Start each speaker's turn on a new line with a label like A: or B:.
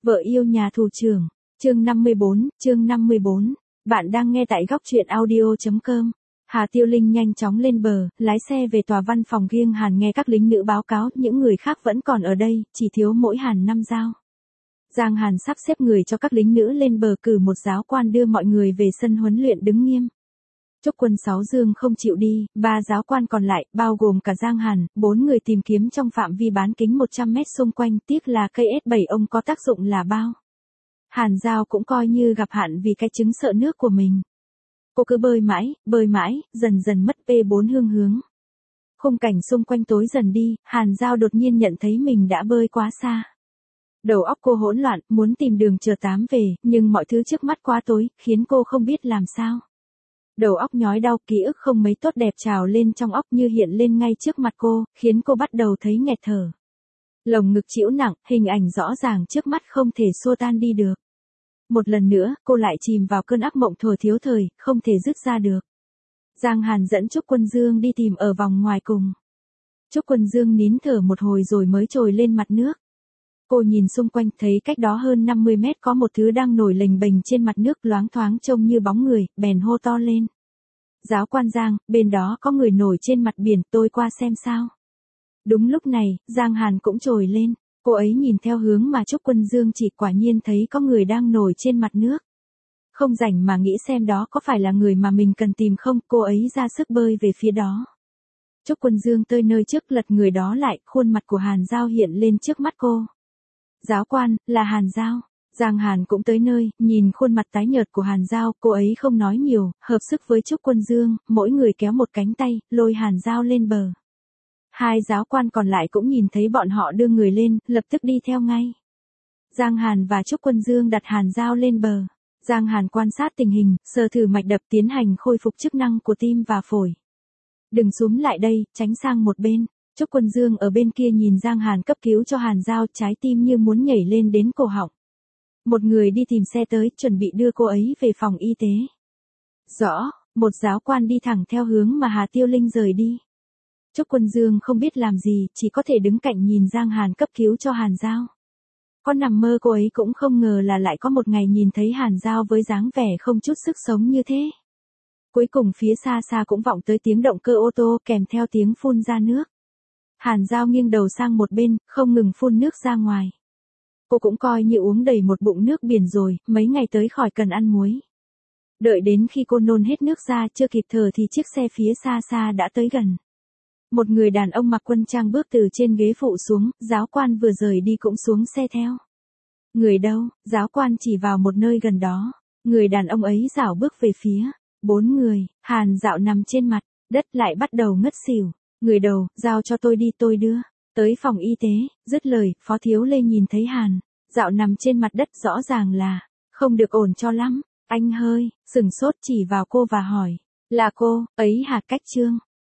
A: Vợ yêu nhà thủ trưởng, chương 54, bạn đang nghe tại góc truyện audio.com. Hà Tiêu Linh nhanh chóng lên bờ, lái xe về tòa văn phòng riêng Hàn nghe các lính nữ báo cáo những người khác vẫn còn ở đây, chỉ thiếu mỗi Hàn 5 dao. Giang Hàn sắp xếp người cho các lính nữ lên bờ cử một giáo quan đưa mọi người về sân huấn luyện đứng nghiêm. Trúc Quân Sáu Dương không chịu đi, 3 giáo quan còn lại, bao gồm cả Giang Hàn, 4 người tìm kiếm trong phạm vi bán kính 100 mét xung quanh, tiếc là cây S7 ông có tác dụng là bao. Hàn Giao cũng coi như gặp hạn vì cái chứng sợ nước của mình. Cô cứ bơi mãi, dần dần mất P4 hướng. Khung cảnh xung quanh tối dần đi, Hàn Giao đột nhiên nhận thấy mình đã bơi quá xa. Đầu óc cô hỗn loạn, muốn tìm đường chờ 8 về, nhưng mọi thứ trước mắt quá tối, khiến cô không biết làm sao. Đầu óc nhói đau, ký ức không mấy tốt đẹp trào lên trong óc như hiện lên ngay trước mặt cô, khiến cô bắt đầu thấy nghẹt thở. Lồng ngực trĩu nặng, hình ảnh rõ ràng trước mắt không thể xua tan đi được. Một lần nữa, cô lại chìm vào cơn ác mộng thuở thiếu thời, không thể dứt ra được. Giang Hàn dẫn Trúc Quân Dương đi tìm ở vòng ngoài cùng. Trúc Quân Dương nín thở một hồi rồi mới trồi lên mặt nước. Cô nhìn xung quanh thấy cách đó hơn 50 mét có một thứ đang nổi lềnh bềnh trên mặt nước loáng thoáng trông như bóng người, bèn hô to lên. Giáo quan Giang, bên đó có người nổi trên mặt biển, tôi qua xem sao. Đúng lúc này, Giang Hàn cũng trồi lên, cô ấy nhìn theo hướng mà Trúc Quân Dương chỉ, quả nhiên thấy có người đang nổi trên mặt nước. Không rảnh mà nghĩ xem đó có phải là người mà mình cần tìm không, cô ấy ra sức bơi về phía đó. Trúc Quân Dương tới nơi trước lật người đó lại, khuôn mặt của Hàn Giao hiện lên trước mắt cô. Giáo quan, là Hàn Giao. Giang Hàn cũng tới nơi, nhìn khuôn mặt tái nhợt của Hàn Giao, cô ấy không nói nhiều, hợp sức với Trúc Quân Dương, mỗi người kéo một cánh tay, lôi Hàn Giao lên bờ. 2 giáo quan còn lại cũng nhìn thấy bọn họ đưa người lên, lập tức đi theo ngay. Giang Hàn và Trúc Quân Dương đặt Hàn Giao lên bờ. Giang Hàn quan sát tình hình, sờ thử mạch đập, tiến hành khôi phục chức năng của tim và phổi. Đừng xúm lại đây, tránh sang một bên. Trúc Quân Dương ở bên kia nhìn Giang Hàn cấp cứu cho Hàn Giao, trái tim như muốn nhảy lên đến cổ họng. Một người đi tìm xe tới, chuẩn bị đưa cô ấy về phòng y tế. Rõ, một giáo quan đi thẳng theo hướng mà Hà Tiêu Linh rời đi. Trúc Quân Dương không biết làm gì, chỉ có thể đứng cạnh nhìn Giang Hàn cấp cứu cho Hàn Giao. Có nằm mơ cô ấy cũng không ngờ là lại có một ngày nhìn thấy Hàn Giao với dáng vẻ không chút sức sống như thế. Cuối cùng phía xa xa cũng vọng tới tiếng động cơ ô tô kèm theo tiếng phun ra nước. Hàn Giao nghiêng đầu sang một bên, không ngừng phun nước ra ngoài. Cô cũng coi như uống đầy một bụng nước biển rồi, mấy ngày tới khỏi cần ăn muối. Đợi đến khi cô nôn hết nước ra chưa kịp thở thì chiếc xe phía xa xa đã tới gần. Một người đàn ông mặc quân trang bước từ trên ghế phụ xuống, giáo quan vừa rời đi cũng xuống xe theo. Người đâu? Giáo quan chỉ vào một nơi gần đó. Người đàn ông ấy rảo bước về phía. 4 người, Hàn Dạo nằm trên mặt đất lại bắt đầu ngất xỉu. Người đầu, giao cho tôi đi, tôi đưa. Tới phòng y tế, dứt lời, Phó Thiếu Lê nhìn thấy Hàn Dạo nằm trên mặt đất rõ ràng là không được ổn cho lắm. Anh hơi sửng sốt chỉ vào cô và hỏi. Là cô, ấy hả? Cách Trương.